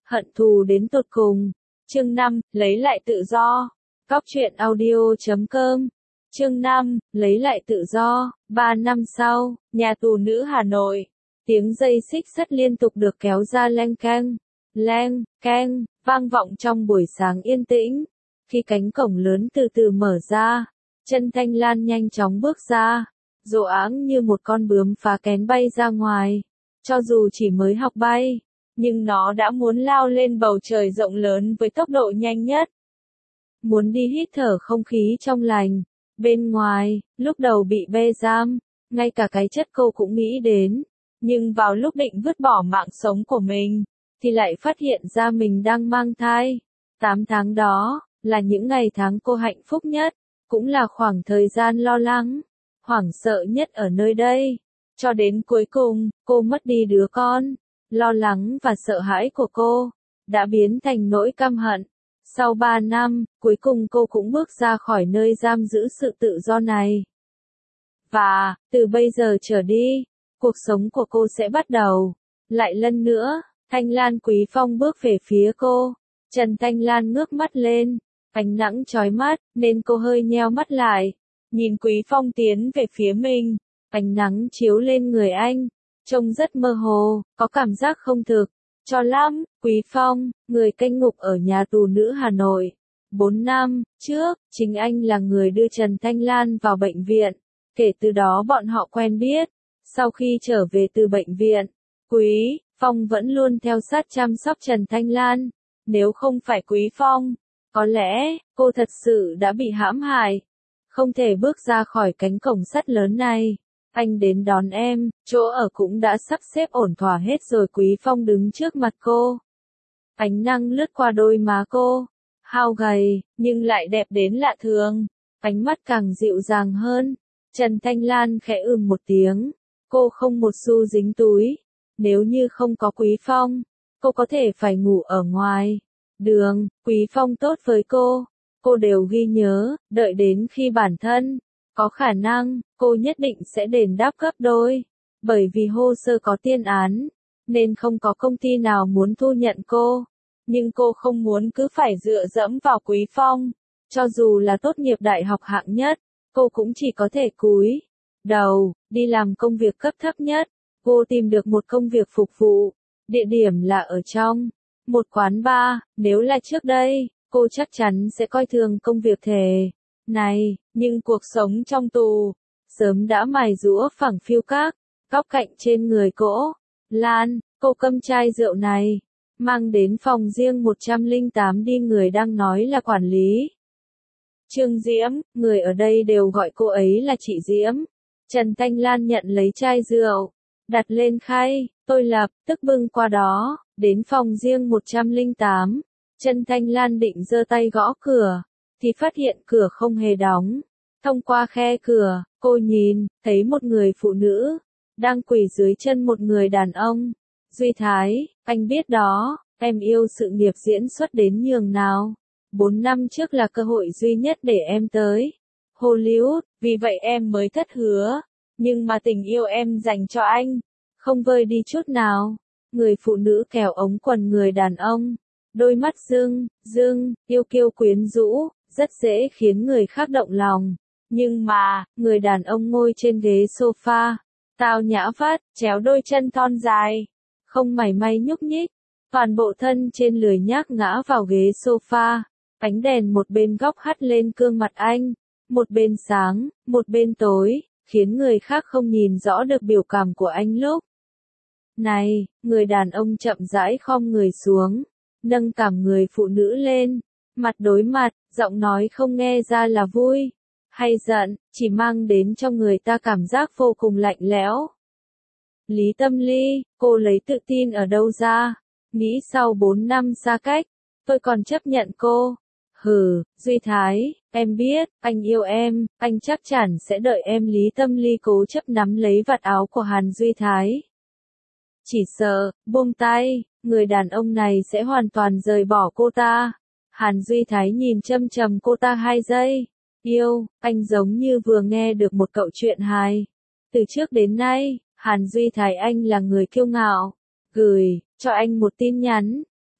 Hận thù đến tột cùng. Chương 5, lấy lại tự do. Cóc truyện audio.com. Chương 5, lấy lại tự do. 3 năm sau, nhà tù nữ Hà Nội. Tiếng dây xích sắt liên tục được kéo ra leng keng, vang vọng trong buổi sáng yên tĩnh. Khi cánh cổng lớn từ từ mở ra, Trần Thanh Lan nhanh chóng bước ra, rồ áng như một con bướm phá kén bay ra ngoài. Cho dù chỉ mới học bay, nhưng nó đã muốn lao lên bầu trời rộng lớn với tốc độ nhanh nhất. Muốn đi hít thở không khí trong lành. Bên ngoài, lúc đầu bị bê giam, ngay cả cái chất cô cũng nghĩ đến. Nhưng vào lúc định vứt bỏ mạng sống của mình, thì lại phát hiện ra mình đang mang thai. 8 tháng đó, là những ngày tháng cô hạnh phúc nhất, cũng là khoảng thời gian lo lắng, hoảng sợ nhất ở nơi đây. Cho đến cuối cùng, cô mất đi đứa con. Lo lắng và sợ hãi của cô đã biến thành nỗi căm hận. Sau 3 năm, cuối cùng cô cũng bước ra khỏi nơi giam giữ sự tự do này. Và, từ bây giờ trở đi, cuộc sống của cô sẽ bắt đầu. Lại lần nữa, Thanh Lan Quý Phong bước về phía cô. Trần Thanh Lan ngước mắt lên, ánh nắng chói mắt, nên cô hơi nheo mắt lại. Nhìn Quý Phong tiến về phía mình, ánh nắng chiếu lên người anh, trông rất mơ hồ, có cảm giác không thực. Cho lắm, Quý Phong, người canh ngục ở nhà tù nữ Hà Nội. 4 năm trước, chính anh là người đưa Trần Thanh Lan vào bệnh viện. Kể từ đó bọn họ quen biết. Sau khi trở về từ bệnh viện, Quý Phong vẫn luôn theo sát chăm sóc Trần Thanh Lan. Nếu không phải Quý Phong, có lẽ cô thật sự đã bị hãm hại, không thể bước ra khỏi cánh cổng sắt lớn này. Anh đến đón em, chỗ ở cũng đã sắp xếp ổn thỏa hết rồi. Quý Phong đứng trước mặt cô. Ánh nắng lướt qua đôi má cô, hao gầy, nhưng lại đẹp đến lạ thường. Ánh mắt càng dịu dàng hơn. Trần Thanh Lan khẽ một tiếng. Cô không một xu dính túi. Nếu như không có Quý Phong, cô có thể phải ngủ ở ngoài đường. Quý Phong tốt với cô đều ghi nhớ, đợi đến khi bản thân có khả năng, cô nhất định sẽ đền đáp gấp đôi. Bởi vì hồ sơ có tiên án, nên không có công ty nào muốn thu nhận cô. Nhưng cô không muốn cứ phải dựa dẫm vào Quý Phong. Cho dù là tốt nghiệp đại học hạng nhất, cô cũng chỉ có thể cúi đầu, đi làm công việc cấp thấp nhất. Cô tìm được một công việc phục vụ, địa điểm là ở trong một quán bar. Nếu là trước đây, cô chắc chắn sẽ coi thường công việc thể này, nhưng cuộc sống trong tù sớm đã mài giũa phẳng phiu các góc cạnh trên người cô. Lan, cô câm chai rượu này, mang đến phòng riêng 108 đi. Người đang nói là quản lý Trương Diễm, người ở đây đều gọi cô ấy là chị Diễm. Trần Thanh Lan nhận lấy chai rượu, đặt lên khay, tôi lập tức bưng qua đó, đến phòng riêng 108. Trần Thanh Lan định giơ tay gõ cửa, thì phát hiện cửa không hề đóng. Thông qua khe cửa, cô nhìn thấy một người phụ nữ đang quỳ dưới chân một người đàn ông. Duy Thái, anh biết đó, em yêu sự nghiệp diễn xuất đến nhường nào. 4 năm trước là cơ hội duy nhất để em tới Hollywood, vì vậy em mới thất hứa. Nhưng mà tình yêu em dành cho anh không vơi đi chút nào. Người phụ nữ kéo ống quần người đàn ông, đôi mắt rưng yêu kiêu quyến rũ, rất dễ khiến người khác động lòng. Nhưng mà, người đàn ông ngồi trên ghế sofa, tao nhã vắt, chéo đôi chân thon dài, không mảy may nhúc nhích, toàn bộ thân trên lười nhác ngã vào ghế sofa. Ánh đèn một bên góc hắt lên gương mặt anh, một bên sáng, một bên tối, khiến người khác không nhìn rõ được biểu cảm của anh lúc này. Người đàn ông chậm rãi khom người xuống, nâng cằm người phụ nữ lên, mặt đối mặt, giọng nói không nghe ra là vui hay giận, chỉ mang đến cho người ta cảm giác vô cùng lạnh lẽo. Lý Tâm Ly, cô lấy tự tin ở đâu ra? Nghĩ sau 4 năm xa cách, tôi còn chấp nhận cô. Hừ, Duy Thái, em biết, anh yêu em, anh chắc chắn sẽ đợi em. Lý Tâm Ly cố chấp nắm lấy vạt áo của Hàn Duy Thái. Chỉ sợ, buông tay, người đàn ông này sẽ hoàn toàn rời bỏ cô ta. Hàn Duy Thái nhìn châm chầm cô ta 2 giây. Yêu, anh giống như vừa nghe được một câu chuyện hài. Từ trước đến nay, Hàn Duy Thái anh là người kiêu ngạo. Gửi cho anh một tin nhắn.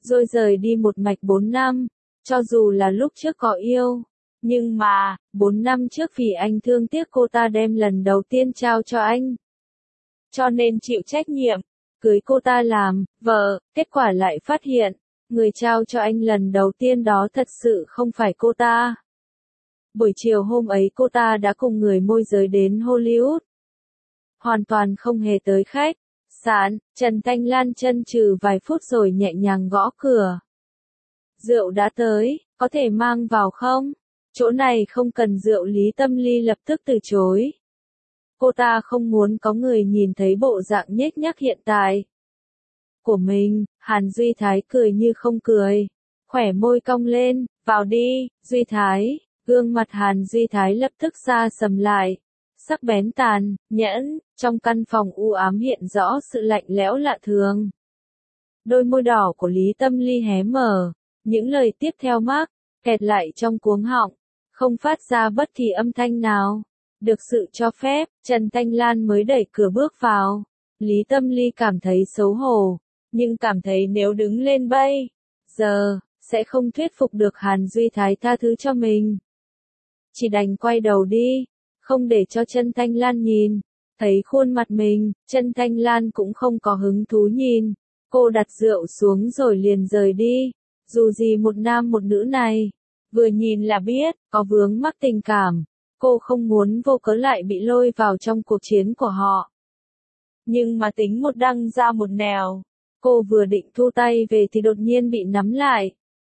rồi rời đi một mạch 4 năm, cho dù là lúc trước có yêu. Nhưng mà, 4 năm trước vì anh thương tiếc cô ta đem lần đầu tiên trao cho anh. Cho nên chịu trách nhiệm, cưới cô ta làm vợ, kết quả lại phát hiện, người trao cho anh lần đầu tiên đó thật sự không phải cô ta. Buổi chiều hôm ấy cô ta đã cùng người môi giới đến Hollywood. Hoàn toàn không hề tới khách sạn, Trần Thanh Lan chân trừ vài phút rồi nhẹ nhàng gõ cửa. Rượu đã tới, có thể mang vào không? Chỗ này không cần rượu. Lý Tâm Ly lập tức từ chối. Cô ta không muốn có người nhìn thấy bộ dạng nhếch nhác hiện tại của mình. Hàn Duy Thái cười như không cười, khỏe môi cong lên, vào đi, Duy Thái. Gương mặt Hàn Duy Thái lập tức xa sầm lại, sắc bén tàn nhẫn, trong căn phòng u ám hiện rõ sự lạnh lẽo lạ thường. Đôi môi đỏ của Lý Tâm Ly hé mở, những lời tiếp theo mắc kẹt lại trong cuống họng, không phát ra bất kỳ âm thanh nào. Được sự cho phép, Trần Thanh Lan mới đẩy cửa bước vào. Lý Tâm Ly cảm thấy xấu hổ, nhưng cảm thấy nếu đứng lên bây giờ, sẽ không thuyết phục được Hàn Duy Thái tha thứ cho mình. Chỉ đành quay đầu đi, không để cho Trần Thanh Lan nhìn. Thấy khuôn mặt mình, Trần Thanh Lan cũng không có hứng thú nhìn. Cô đặt rượu xuống rồi liền rời đi. Dù gì một nam một nữ này, vừa nhìn là biết, có vướng mắc tình cảm. Cô không muốn vô cớ lại bị lôi vào trong cuộc chiến của họ. Nhưng mà tính một đăng ra một nẻo. Cô vừa định thu tay về thì đột nhiên bị nắm lại.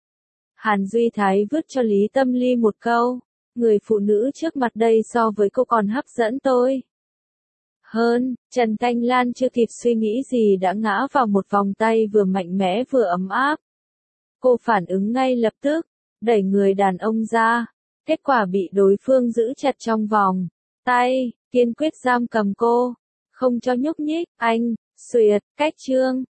Hàn Duy Thái vứt cho Lý Tâm Ly một câu. Người phụ nữ trước mặt đây so với cô còn hấp dẫn tôi hơn. Trần Thanh Lan chưa kịp suy nghĩ gì đã ngã vào một vòng tay vừa mạnh mẽ vừa ấm áp. Cô phản ứng ngay lập tức, đẩy người đàn ông ra. Kết quả bị đối phương giữ chặt trong vòng tay, kiên quyết giam cầm cô, không cho nhúc nhích. Anh, Xuyệt, cách chương.